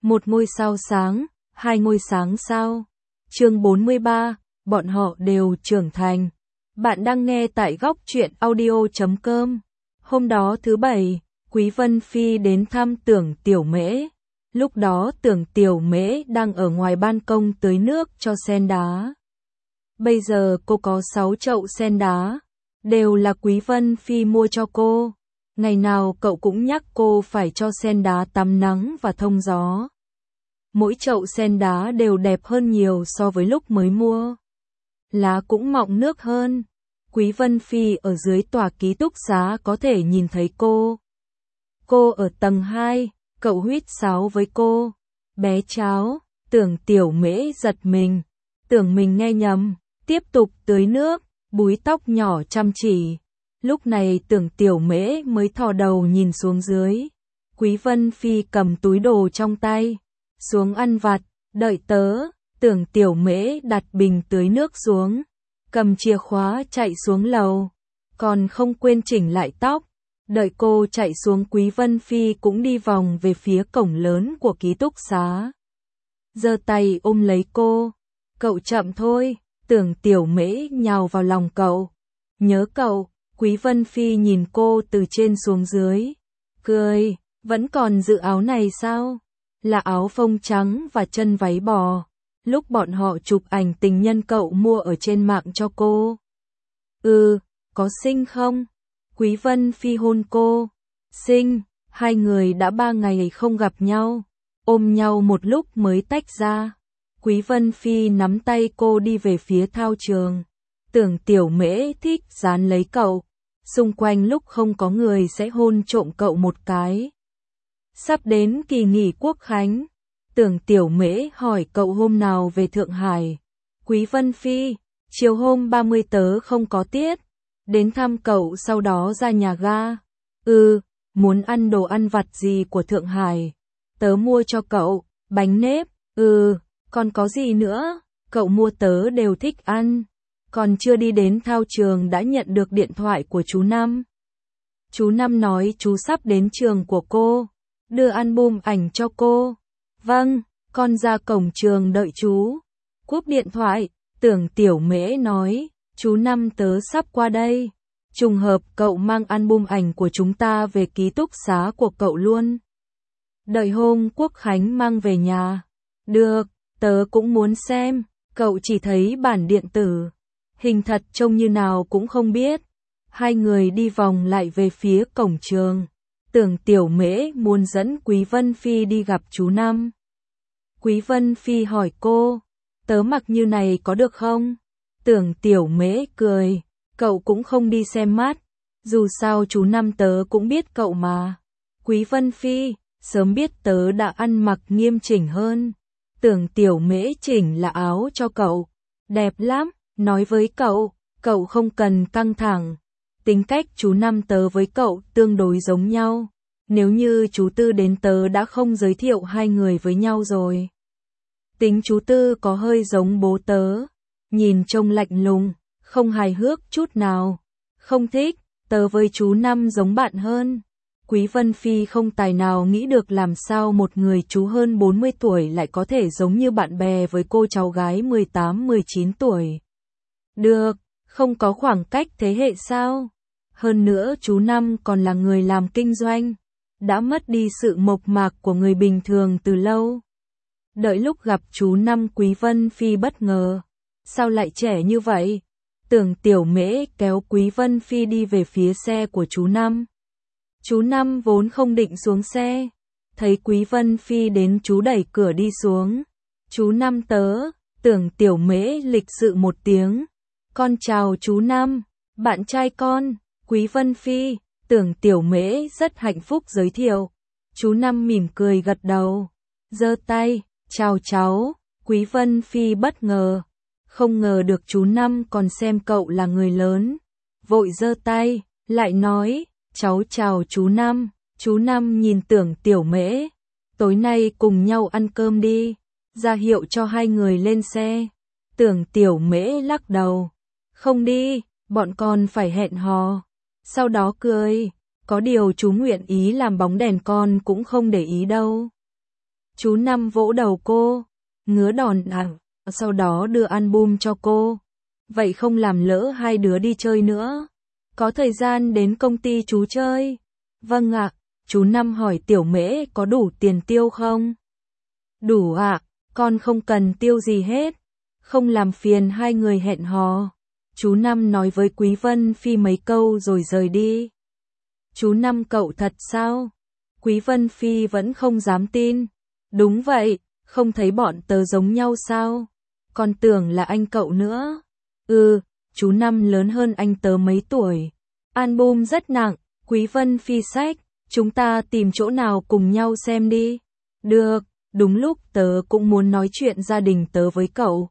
một ngôi sao sáng, hai ngôi sáng sao. Chương 43, bọn họ đều trưởng thành. Bạn đang nghe tại góc truyện audio.com. Hôm đó thứ Bảy, Quý Vân Phi đến thăm Tưởng Tiểu Mễ. Lúc đó Tưởng Tiểu Mễ đang ở ngoài ban công tưới nước cho sen đá. Bây giờ cô có 6 chậu sen đá, đều là Quý Vân Phi mua cho cô. Ngày nào cậu cũng nhắc cô phải cho sen đá tắm nắng và thông gió. Mỗi chậu sen đá đều đẹp hơn nhiều so với lúc mới mua. Lá cũng mọng nước hơn. Quý Vân Phi ở dưới tòa ký túc xá có thể nhìn thấy cô. Cô ở tầng 2, cậu huýt sáo với cô. Bé cháo, Tưởng Tiểu Mễ giật mình. Tưởng mình nghe nhầm, tiếp tục tưới nước, búi tóc nhỏ chăm chỉ. Lúc này Tưởng Tiểu Mễ mới thò đầu nhìn xuống dưới. Quý Vân Phi cầm túi đồ trong tay. Xuống ăn vặt, đợi tớ. Tưởng Tiểu Mễ đặt bình tưới nước xuống. Cầm chìa khóa chạy xuống lầu. Còn không quên chỉnh lại tóc. Đợi cô chạy xuống, Quý Vân Phi cũng đi vòng về phía cổng lớn của ký túc xá. Giơ tay ôm lấy cô. Cậu chậm thôi. Tưởng Tiểu Mễ nhào vào lòng cậu. Nhớ cậu. Quý Vân Phi nhìn cô từ trên xuống dưới. Cười. Vẫn còn giữ áo này sao? Là áo phông trắng và chân váy bò. Lúc bọn họ chụp ảnh tình nhân cậu mua ở trên mạng cho cô. Có xinh không? Quý Vân Phi hôn cô. Xinh. Hai người đã 3 ngày không gặp nhau. Ôm nhau một lúc mới tách ra. Quý Vân Phi nắm tay cô đi về phía thao trường. Tưởng Tiểu Mễ thích dán lấy cậu. Xung quanh lúc không có người sẽ hôn trộm cậu một cái. Sắp đến kỳ nghỉ Quốc khánh. Tưởng Tiểu Mễ hỏi cậu hôm nào về Thượng Hải. Quý Vân Phi, chiều hôm 30 tớ không có tiết. Đến thăm cậu sau đó ra nhà ga. Muốn ăn đồ ăn vặt gì của Thượng Hải? Tớ mua cho cậu, bánh nếp. Còn có gì nữa? Cậu mua tớ đều thích ăn. Còn chưa đi đến thao trường đã nhận được điện thoại của chú Năm. Chú Năm nói chú sắp đến trường của cô. Đưa album ảnh cho cô. Vâng, con ra cổng trường đợi chú. Cúp điện thoại, Tưởng Tiểu Mễ nói, chú Năm tớ sắp qua đây. Trùng hợp cậu mang album ảnh của chúng ta về ký túc xá của cậu luôn. Đợi hôm Quốc khánh mang về nhà. Được, tớ cũng muốn xem. Cậu chỉ thấy bản điện tử. Hình thật trông như nào cũng không biết. Hai người đi vòng lại về phía cổng trường. Tưởng Tiểu Mễ muốn dẫn Quý Vân Phi đi gặp chú Năm. Quý Vân Phi hỏi cô, tớ mặc như này có được không? Tưởng Tiểu Mễ cười, cậu cũng không đi xem mắt. Dù sao chú Năm tớ cũng biết cậu mà. Quý Vân Phi, sớm biết tớ đã ăn mặc nghiêm chỉnh hơn. Tưởng Tiểu Mễ chỉnh là áo cho cậu. Đẹp lắm, nói với cậu, cậu không cần căng thẳng. Tính cách chú Năm tớ với cậu tương đối giống nhau. Nếu như chú Tư đến tớ đã không giới thiệu hai người với nhau rồi. Tính chú Tư có hơi giống bố tớ. Nhìn trông lạnh lùng, không hài hước chút nào. Không thích, tớ với chú Năm giống bạn hơn. Quý Vân Phi không tài nào nghĩ được làm sao một người chú hơn 40 tuổi lại có thể giống như bạn bè với cô cháu gái 18-19 tuổi. Được, không có khoảng cách thế hệ sao? Hơn nữa chú Năm còn là người làm kinh doanh, đã mất đi sự mộc mạc của người bình thường từ lâu. Đợi lúc gặp chú Năm, Quý Vân Phi bất ngờ. Sao lại trẻ như vậy? Tưởng Tiểu Mễ kéo Quý Vân Phi đi về phía xe của chú Năm. Chú Năm vốn không định xuống xe. Thấy Quý Vân Phi đến chú đẩy cửa đi xuống. Chú Năm tớ. Tưởng Tiểu Mễ lịch sự một tiếng. Con chào chú Năm, bạn trai con. Quý Vân Phi, Tưởng Tiểu Mễ rất hạnh phúc giới thiệu. Chú Năm mỉm cười gật đầu. Giơ tay, chào cháu. Quý Vân Phi bất ngờ. Không ngờ được chú Năm còn xem cậu là người lớn. Vội giơ tay, lại nói, cháu chào chú Năm. Chú Năm nhìn Tưởng Tiểu Mễ. Tối nay cùng nhau ăn cơm đi. Ra hiệu cho hai người lên xe. Tưởng Tiểu Mễ lắc đầu. Không đi, bọn con phải hẹn hò. Sau đó cười. Có điều chú nguyện ý làm bóng đèn con cũng không để ý đâu. Chú Năm vỗ đầu cô, ngứa đòn sau đó đưa album cho cô. Vậy không làm lỡ hai đứa đi chơi nữa. Có thời gian đến công ty chú chơi. Vâng ạ, chú Năm hỏi Tiểu Mễ có đủ tiền tiêu không? Đủ ạ, con không cần tiêu gì hết. Không làm phiền hai người hẹn hò. Chú Năm nói với Quý Vân Phi mấy câu rồi rời đi. Chú Năm cậu thật sao? Quý Vân Phi vẫn không dám tin. Đúng vậy, không thấy bọn tớ giống nhau sao? Con tưởng là anh cậu nữa. Chú Năm lớn hơn anh tớ mấy tuổi. Album rất nặng, Quý Vân Phi xách, chúng ta tìm chỗ nào cùng nhau xem đi. Được, đúng lúc tớ cũng muốn nói chuyện gia đình tớ với cậu.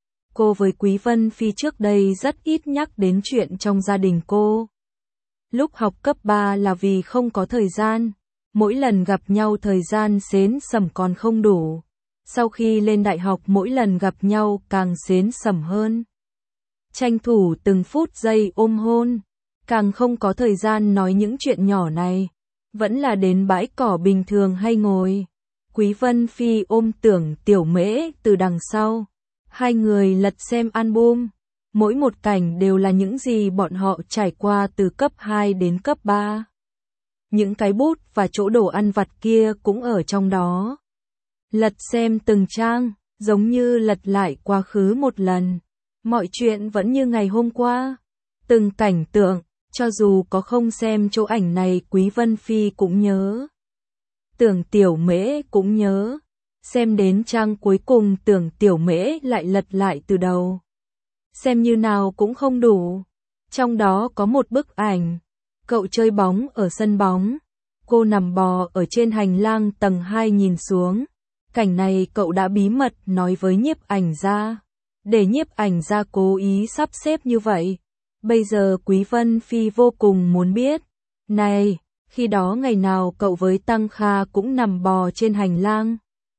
Cô với Quý Vân Phi trước đây rất ít nhắc đến chuyện trong gia đình cô. Lúc học cấp 3 là vì không có thời gian, mỗi lần gặp nhau thời gian xến sẩm còn không đủ. Sau khi lên đại học mỗi lần gặp nhau càng xến sẩm hơn. Tranh thủ từng phút giây ôm hôn, càng không có thời gian nói những chuyện nhỏ này. Vẫn là đến bãi cỏ bình thường hay ngồi. Quý Vân Phi ôm Tưởng Tiểu Mễ từ đằng sau. Hai người lật xem album. Mỗi một cảnh đều là những gì bọn họ trải qua từ cấp 2 đến cấp 3. Những cái bút và chỗ đồ ăn vặt kia cũng ở trong đó. Lật xem từng trang, giống như lật lại quá khứ một lần. Mọi chuyện vẫn như ngày hôm qua. Từng cảnh tượng, cho dù có không xem chỗ ảnh này Quý Vân Phi cũng nhớ. Tưởng Tiểu Mễ cũng nhớ. Xem đến trang cuối cùng Tưởng Tiểu Mễ lại lật lại từ đầu. Xem như nào cũng không đủ. Trong đó có một bức ảnh. Cậu chơi bóng ở sân bóng. Cô nằm bò ở trên hành lang tầng 2 nhìn xuống. Cảnh này cậu đã bí mật nói với nhiếp ảnh gia. Để nhiếp ảnh gia cố ý sắp xếp như vậy. Bây giờ Quý Vân Phi vô cùng muốn biết. Này, khi đó ngày nào cậu với Tăng Kha cũng nằm bò trên hành lang.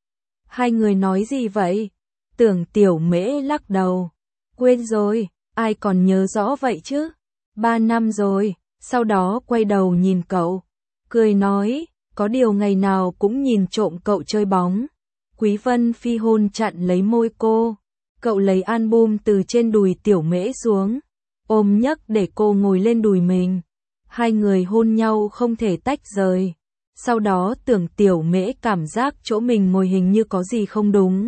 Hai người nói gì vậy? Tưởng Tiểu Mễ lắc đầu. Quên rồi, ai còn nhớ rõ vậy chứ? 3 năm rồi, sau đó quay đầu nhìn cậu. Cười nói, có điều ngày nào cũng nhìn trộm cậu chơi bóng. Quý Vân Phi hôn chặn lấy môi cô. Cậu lấy album từ trên đùi Tiểu Mễ xuống. Ôm nhấc để cô ngồi lên đùi mình. Hai người hôn nhau không thể tách rời. Sau đó Tưởng Tiểu Mễ cảm giác chỗ mình ngồi hình như có gì không đúng.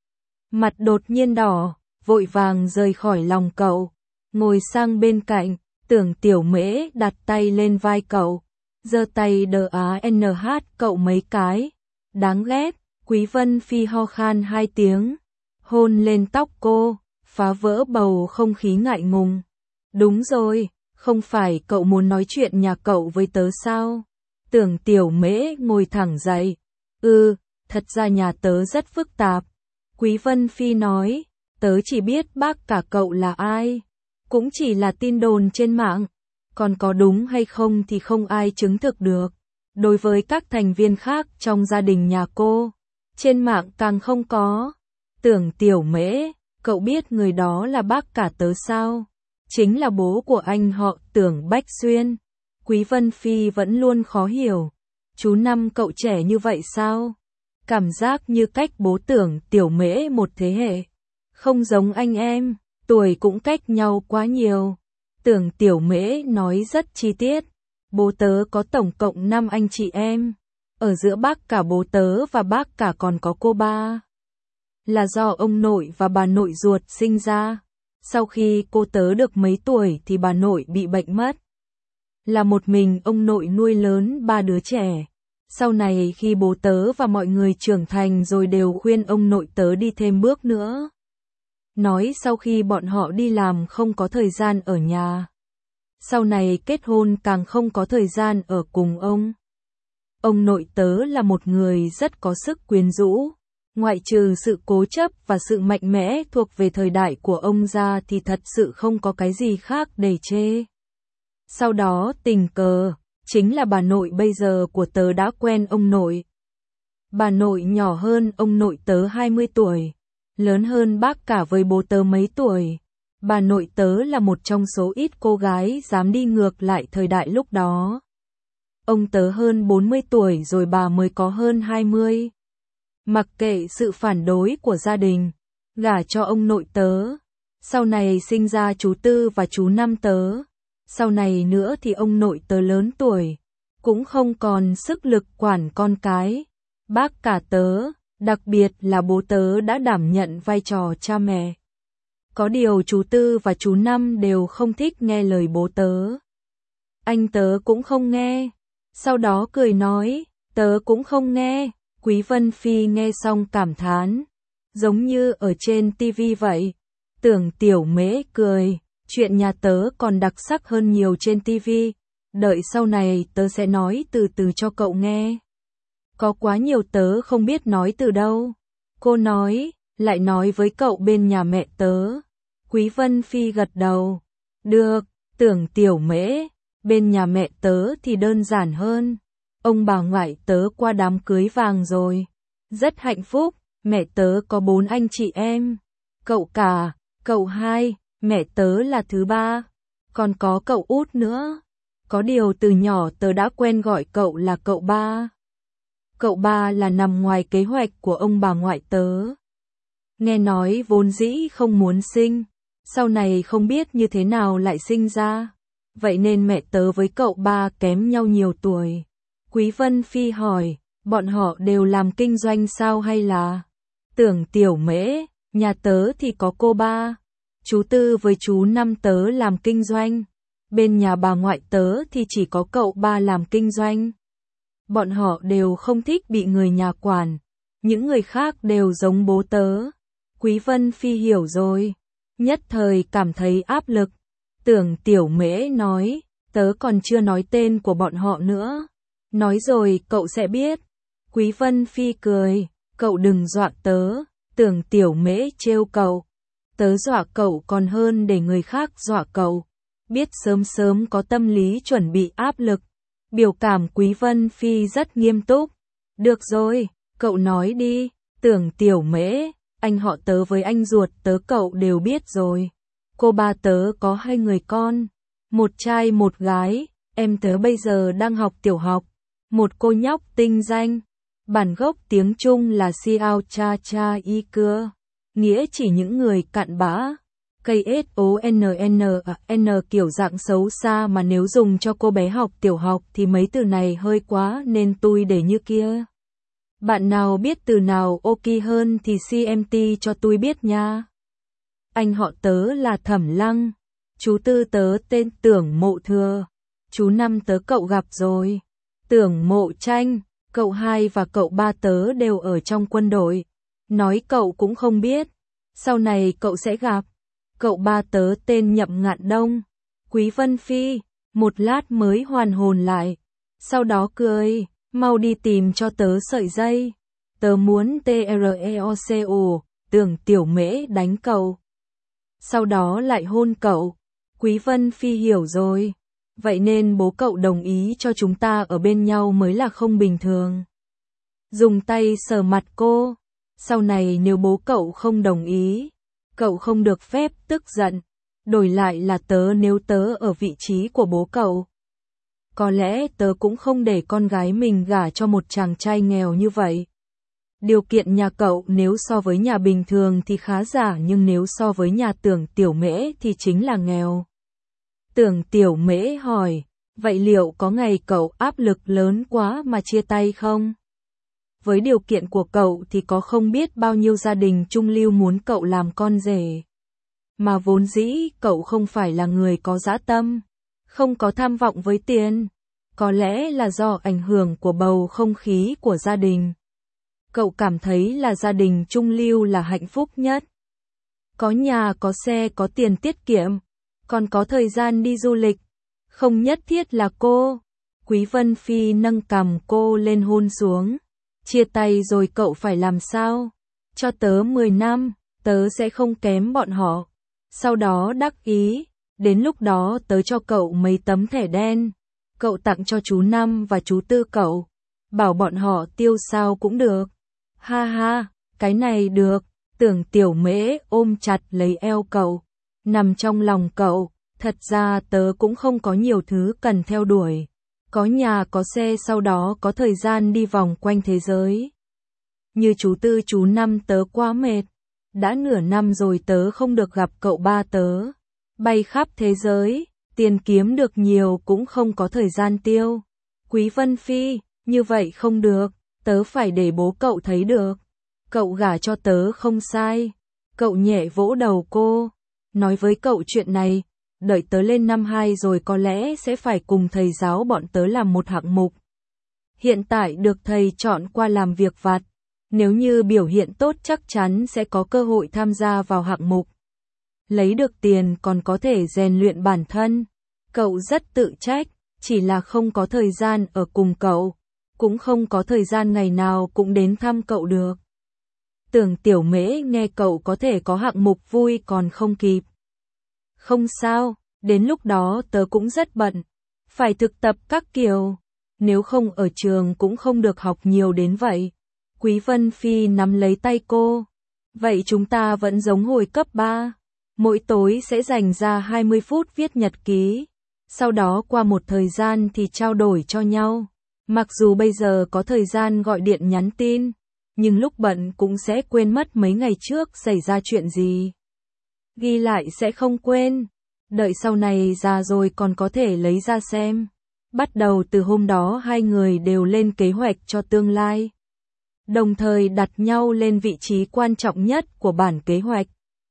Mặt đột nhiên đỏ, vội vàng rời khỏi lòng cậu. Ngồi sang bên cạnh, Tưởng Tiểu Mễ đặt tay lên vai cậu. Giơ tay đờ ANH cậu mấy cái. Đáng ghét, Quý Vân Phi ho khan 2 tiếng. Hôn lên tóc cô, phá vỡ bầu không khí ngại ngùng. Đúng rồi, không phải cậu muốn nói chuyện nhà cậu với tớ sao? Tưởng Tiểu Mễ ngồi thẳng dậy. Thật ra nhà tớ rất phức tạp. Quý Vân Phi nói, tớ chỉ biết bác cả cậu là ai. Cũng chỉ là tin đồn trên mạng. Còn có đúng hay không thì không ai chứng thực được. Đối với các thành viên khác trong gia đình nhà cô, trên mạng càng không có. Tưởng Tiểu Mễ, cậu biết người đó là bác cả tớ sao? Chính là bố của anh họ Tưởng Bách Xuyên. Quý Vân Phi vẫn luôn khó hiểu. Chú Năm cậu trẻ như vậy sao? Cảm giác như cách bố Tưởng Tiểu Mễ một thế hệ. Không giống anh em, tuổi cũng cách nhau quá nhiều. Tưởng Tiểu Mễ nói rất chi tiết. Bố tớ có tổng cộng 5 anh chị em. Ở giữa bác cả bố tớ và bác cả còn có cô ba. Là do ông nội và bà nội ruột sinh ra. Sau khi cô tớ được mấy tuổi thì bà nội bị bệnh mất. Là một mình ông nội nuôi lớn 3 đứa trẻ. Sau này khi bố tớ và mọi người trưởng thành rồi đều khuyên ông nội tớ đi thêm bước nữa. Nói sau khi bọn họ đi làm không có thời gian ở nhà. Sau này kết hôn càng không có thời gian ở cùng ông. Ông nội tớ là một người rất có sức quyến rũ. Ngoại trừ sự cố chấp và sự mạnh mẽ thuộc về thời đại của ông ra thì thật sự không có cái gì khác để chê. Sau đó tình cờ, chính là bà nội bây giờ của tớ đã quen ông nội. Bà nội nhỏ hơn ông nội tớ 20 tuổi, lớn hơn bác cả với bố tớ mấy tuổi. Bà nội tớ là một trong số ít cô gái dám đi ngược lại thời đại lúc đó. Ông tớ hơn 40 tuổi rồi bà mới có hơn 20. mặc kệ sự phản đối của gia đình, gả cho ông nội tớ. Sau này sinh ra chú Tư và chú Năm tớ. Sau này nữa thì ông nội tớ lớn tuổi, cũng không còn sức lực quản con cái. Bác cả tớ, đặc biệt là bố tớ đã đảm nhận vai trò cha mẹ. Có điều chú Tư và chú Năm đều không thích nghe lời bố tớ. Anh tớ cũng không nghe. Sau đó cười nói, tớ cũng không nghe. Quý Vân Phi nghe xong cảm thán, giống như ở trên tivi vậy. Tưởng Tiểu Mễ cười, chuyện nhà tớ còn đặc sắc hơn nhiều trên tivi. Đợi sau này tớ sẽ nói từ từ cho cậu nghe. Có quá nhiều tớ không biết nói từ đâu. Cô nói, lại nói với cậu bên nhà mẹ tớ. Quý Vân Phi gật đầu. Được, Tưởng Tiểu Mễ, bên nhà mẹ tớ thì đơn giản hơn. Ông bà ngoại tớ qua đám cưới vàng rồi. Rất hạnh phúc, mẹ tớ có 4 anh chị em. Cậu cả, cậu hai, mẹ tớ là thứ 3. Còn có cậu út nữa. Có điều từ nhỏ tớ đã quen gọi cậu là cậu ba. Cậu ba là nằm ngoài kế hoạch của ông bà ngoại tớ. Nghe nói vốn dĩ không muốn sinh, sau này không biết như thế nào lại sinh ra. Vậy nên mẹ tớ với cậu ba kém nhau nhiều tuổi. Quý Vân Phi hỏi, bọn họ đều làm kinh doanh sao hay là? Tưởng Tiểu Mễ, nhà tớ thì có cô ba. Chú Tư với chú Năm tớ làm kinh doanh. Bên nhà bà ngoại tớ thì chỉ có cậu ba làm kinh doanh. Bọn họ đều không thích bị người nhà quản. Những người khác đều giống bố tớ. Quý Vân Phi hiểu rồi. Nhất thời cảm thấy áp lực. Tưởng Tiểu Mễ nói, tớ còn chưa nói tên của bọn họ nữa. Nói rồi cậu sẽ biết. Quý Vân Phi cười, cậu đừng dọa tớ. Tưởng Tiểu Mễ trêu cậu. Tớ dọa cậu còn hơn để người khác dọa cậu. Biết sớm sớm có tâm lý chuẩn bị áp lực. Biểu cảm Quý Vân Phi rất nghiêm túc. Được rồi, cậu nói đi. Tưởng Tiểu Mễ, anh họ tớ với anh ruột tớ cậu đều biết rồi. Cô ba tớ có 2 người con, một trai một gái. Em tớ bây giờ đang học tiểu học. Một cô nhóc tinh danh. Bản gốc tiếng Trung là Xiao Cha Cha Y Cưa, nghĩa chỉ những người cặn bã. KSONNAN kiểu dạng xấu xa mà nếu dùng cho cô bé học tiểu học thì mấy từ này hơi quá nên tôi để như kia. Bạn nào biết từ nào ok hơn thì CMT cho tôi biết nha. Anh họ tớ là Thẩm Lăng. Chú Tư tớ tên Tưởng Mộ Thừa. Chú Năm tớ cậu gặp rồi. Tưởng Mộ Tranh. Cậu hai và cậu ba tớ đều ở trong quân đội. Nói cậu cũng không biết. Sau này cậu sẽ gặp. Cậu ba tớ tên Nhậm Ngạn Đông. Quý Vân Phi, một lát mới hoàn hồn lại. Sau đó cười, mau đi tìm cho tớ sợi dây. Tớ muốn TREOCO, Tưởng Tiểu Mễ đánh cậu. Sau đó lại hôn cậu. Quý Vân Phi hiểu rồi. Vậy nên bố cậu đồng ý cho chúng ta ở bên nhau mới là không bình thường. Dùng tay sờ mặt cô. Sau này nếu bố cậu không đồng ý, cậu không được phép tức giận. Đổi lại là tớ nếu tớ ở vị trí của bố cậu. Có lẽ tớ cũng không để con gái mình gả cho một chàng trai nghèo như vậy. Điều kiện nhà cậu nếu so với nhà bình thường thì khá giả nhưng nếu so với nhà Tưởng Tiểu Mễ thì chính là nghèo. Tưởng Tiểu Mễ hỏi, vậy liệu có ngày cậu áp lực lớn quá mà chia tay không? Với điều kiện của cậu thì có không biết bao nhiêu gia đình trung lưu muốn cậu làm con rể. Mà vốn dĩ cậu không phải là người có dã tâm, không có tham vọng với tiền. Có lẽ là do ảnh hưởng của bầu không khí của gia đình. Cậu cảm thấy là gia đình trung lưu là hạnh phúc nhất. Có nhà, có xe, có tiền tiết kiệm, còn có thời gian đi du lịch. Không nhất thiết là cô. Quý Vân Phi nâng cằm cô lên hôn xuống. Chia tay rồi cậu phải làm sao? Cho tớ 10 năm, tớ sẽ không kém bọn họ. Sau đó đắc ý, đến lúc đó tớ cho cậu mấy tấm thẻ đen. Cậu tặng cho chú Năm và chú Tư cậu. Bảo bọn họ tiêu sao cũng được. Ha ha, cái này được. Tưởng Tiểu Mễ ôm chặt lấy eo cậu. Nằm trong lòng cậu. Thật ra tớ cũng không có nhiều thứ cần theo đuổi. Có nhà có xe sau đó có thời gian đi vòng quanh thế giới. như chú tư chú năm tớ quá mệt. Đã nửa năm rồi tớ không được gặp cậu ba tớ. Bay khắp thế giới, tiền kiếm được nhiều cũng không có thời gian tiêu. Quý Vân Phi, như vậy không được, tớ phải để bố cậu thấy được. Cậu gả cho tớ không sai. Cậu nhẹ vỗ đầu cô, nói với cậu chuyện này, đợi tớ lên năm 2 rồi có lẽ sẽ phải cùng thầy giáo bọn tớ làm một hạng mục. Hiện tại được thầy chọn qua làm việc vặt, nếu như biểu hiện tốt chắc chắn sẽ có cơ hội tham gia vào hạng mục. Lấy được tiền còn có thể rèn luyện bản thân. Cậu rất tự trách, chỉ là không có thời gian ở cùng cậu, cũng không có thời gian ngày nào cũng đến thăm cậu được. Tưởng Tiểu Mễ nghe cậu có thể có hạng mục vui còn không kịp. Không sao, đến lúc đó tớ cũng rất bận, phải thực tập các kiểu, nếu không ở trường cũng không được học nhiều đến vậy. Quý Vân Phi nắm lấy tay cô. Vậy chúng ta vẫn giống hồi cấp 3, mỗi tối sẽ dành ra 20 phút viết nhật ký, sau đó qua một thời gian thì trao đổi cho nhau. Mặc dù bây giờ có thời gian gọi điện nhắn tin, nhưng lúc bận cũng sẽ quên mất mấy ngày trước xảy ra chuyện gì. Ghi lại sẽ không quên, đợi sau này già rồi còn có thể lấy ra xem. Bắt đầu từ hôm đó hai người đều lên kế hoạch cho tương lai, đồng thời đặt nhau lên vị trí quan trọng nhất của bản kế hoạch.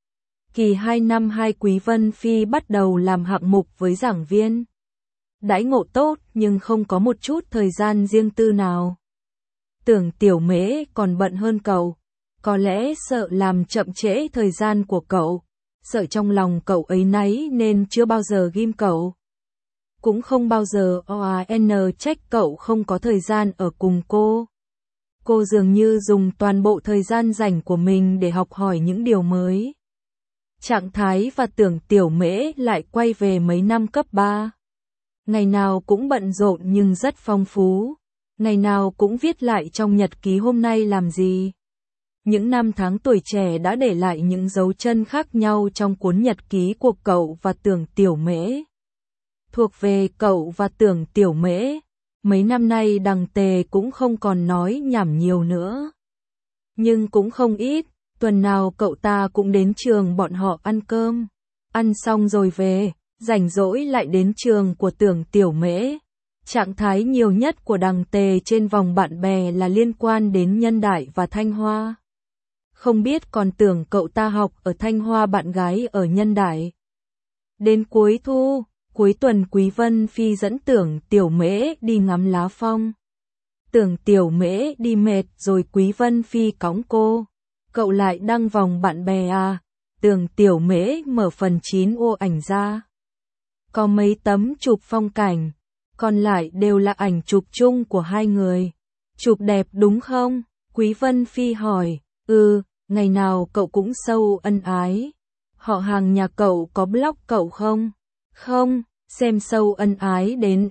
Kỳ 2 năm 2 Quý Vân Phi bắt đầu làm hạng mục với giảng viên. Đãi ngộ tốt nhưng không có một chút thời gian riêng tư nào. Tưởng Tiểu Mễ còn bận hơn cậu, có lẽ sợ làm chậm trễ thời gian của cậu, sợ trong lòng cậu ấy náy nên chưa bao giờ ghim cậu. Cũng không bao giờ trách cậu không có thời gian ở cùng cô. Cô dường như dùng toàn bộ thời gian rảnh của mình để học hỏi những điều mới. Trạng Thái và Tưởng Tiểu Mễ lại quay về mấy năm cấp 3. Ngày nào cũng bận rộn nhưng rất phong phú. Ngày nào cũng viết lại trong nhật ký hôm nay làm gì. Những năm tháng tuổi trẻ đã để lại những dấu chân khác nhau trong cuốn nhật ký của cậu và Tưởng Tiểu Mễ. Thuộc về cậu và Tưởng Tiểu Mễ, mấy năm nay Đằng Tề cũng không còn nói nhảm nhiều nữa. Nhưng cũng không ít, tuần nào cậu ta cũng đến trường bọn họ ăn cơm. Ăn xong rồi về, rảnh rỗi lại đến trường của Tưởng Tiểu Mễ. Trạng thái nhiều nhất của Đằng Tề trên vòng bạn bè là liên quan đến Nhân Đại và Thanh Hoa. Không biết còn tưởng cậu ta học ở Thanh Hoa bạn gái ở Nhân Đại. Đến cuối thu, cuối tuần Quý Vân Phi dẫn Tưởng Tiểu Mễ đi ngắm lá phong. Tưởng Tiểu Mễ đi mệt rồi Quý Vân Phi cõng cô. Cậu lại đăng vòng bạn bè à? Tưởng Tiểu Mễ mở phần 9 ô ảnh ra. Có mấy tấm chụp phong cảnh, còn lại đều là ảnh chụp chung của hai người. Chụp đẹp đúng không? Quý Vân Phi hỏi. Ngày nào cậu cũng sâu ân ái. Họ hàng nhà cậu có blog cậu không? Không, xem sâu ân ái đến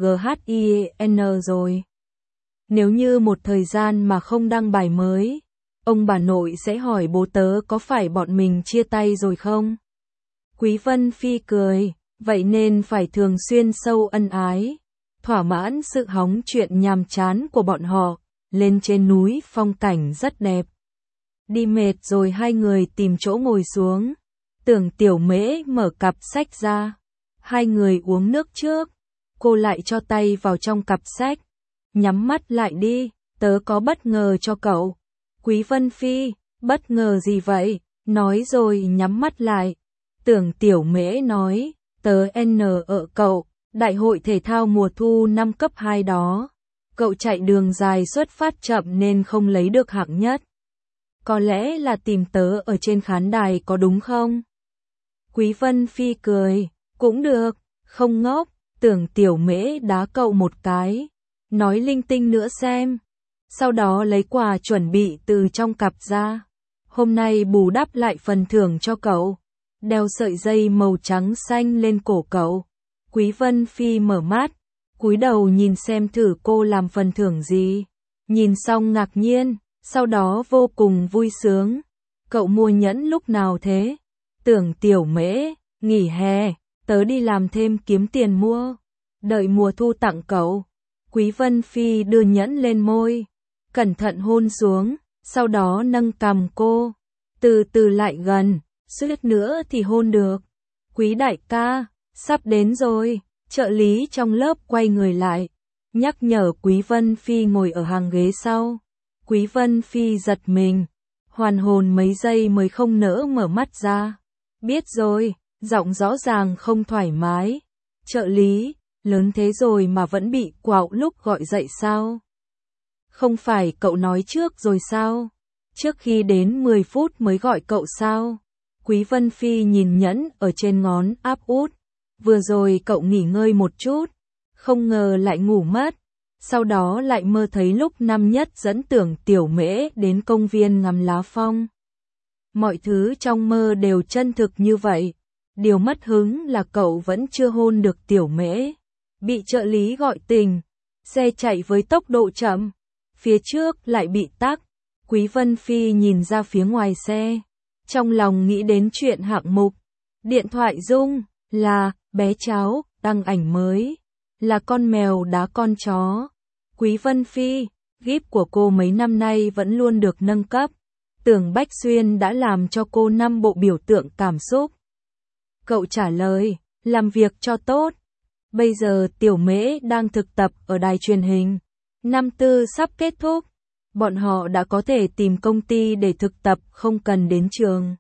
NGHIN rồi. Nếu như một thời gian mà không đăng bài mới, ông bà nội sẽ hỏi bố tớ có phải bọn mình chia tay rồi không? Quý Vân Phi cười, vậy nên phải thường xuyên sâu ân ái, thỏa mãn sự hóng chuyện nhàm chán của bọn họ. Lên trên núi phong cảnh rất đẹp. Đi mệt rồi hai người tìm chỗ ngồi xuống. Tưởng Tiểu Mễ mở cặp sách ra. Hai người uống nước trước. Cô lại cho tay vào trong cặp sách. Nhắm mắt lại đi, tớ có bất ngờ cho cậu. Quý Vân Phi, bất ngờ gì vậy? Nói rồi nhắm mắt lại. Tưởng Tiểu Mễ nói, tớ cậu, đại hội thể thao mùa thu năm cấp 2 đó. Cậu chạy đường dài xuất phát chậm nên không lấy được hạng nhất. Có lẽ là tìm tớ ở trên khán đài có đúng không? Quý Vân Phi cười, cũng được, không ngốc. Tưởng Tiểu Mễ đá cậu một cái, nói linh tinh nữa xem. Sau đó lấy quà chuẩn bị từ trong cặp ra. Hôm nay bù đắp lại phần thưởng cho cậu. Đeo sợi dây màu trắng xanh lên cổ cậu. Quý Vân Phi mở mắt, cúi đầu nhìn xem thử cô làm phần thưởng gì. Nhìn xong ngạc nhiên, sau đó vô cùng vui sướng. Cậu mua nhẫn lúc nào thế? Tưởng Tiểu Mễ, nghỉ hè, tớ đi làm thêm kiếm tiền mua. Đợi mùa thu tặng cậu. Quý Vân Phi đưa nhẫn lên môi, cẩn thận hôn xuống, sau đó nâng cằm cô, từ từ lại gần, suýt nữa thì hôn được. Quý đại ca, sắp đến rồi, trợ lý trong lớp quay người lại, nhắc nhở Quý Vân Phi ngồi ở hàng ghế sau. Quý Vân Phi giật mình, hoàn hồn mấy giây mới không nỡ mở mắt ra. Biết rồi, giọng rõ ràng không thoải mái. Trợ lý, lớn thế rồi mà vẫn bị quạo lúc gọi dậy sao? Không phải cậu nói trước rồi sao? Trước khi đến 10 phút mới gọi cậu sao? Quý Vân Phi nhìn nhẫn ở trên ngón áp út. Vừa rồi cậu nghỉ ngơi một chút, không ngờ lại ngủ mất. Sau đó lại mơ thấy lúc năm nhất dẫn Tưởng Tiểu Mễ đến công viên ngắm lá phong. Mọi thứ trong mơ đều chân thực như vậy. Điều mất hứng là cậu vẫn chưa hôn được Tiểu Mễ. Bị trợ lý gọi tình. Xe chạy với tốc độ chậm. Phía trước lại bị tắc. Quý Vân Phi nhìn ra phía ngoài xe. Trong lòng nghĩ đến chuyện hạng mục. Điện thoại rung, là, bé cháu, đăng ảnh mới. Là con mèo đá con chó. Quý Vân Phi, GIF của cô mấy năm nay vẫn luôn được nâng cấp. Tưởng Bách Xuyên đã làm cho cô 5 bộ biểu tượng cảm xúc. Cậu trả lời, làm việc cho tốt. Bây giờ Tiểu Mễ đang thực tập ở đài truyền hình. Năm tư sắp kết thúc. Bọn họ đã có thể tìm công ty để thực tập không cần đến trường.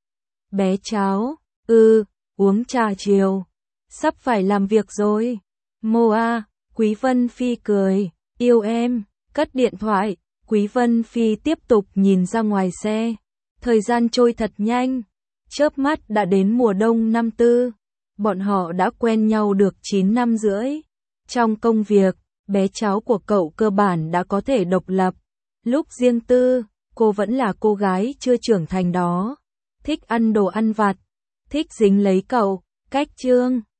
Bé cháu, uống trà chiều. Sắp phải làm việc rồi. Moa, Quý Vân Phi cười, yêu em, cất điện thoại. Quý Vân Phi tiếp tục nhìn ra ngoài xe. Thời gian trôi thật nhanh. Chớp mắt đã đến mùa đông năm tư. Bọn họ đã quen nhau được 9 năm rưỡi. Trong công việc, bé cháu của cậu cơ bản đã có thể độc lập. Lúc riêng tư, cô vẫn là cô gái chưa trưởng thành đó. Thích ăn đồ ăn vặt. Thích dính lấy cậu. Cách chương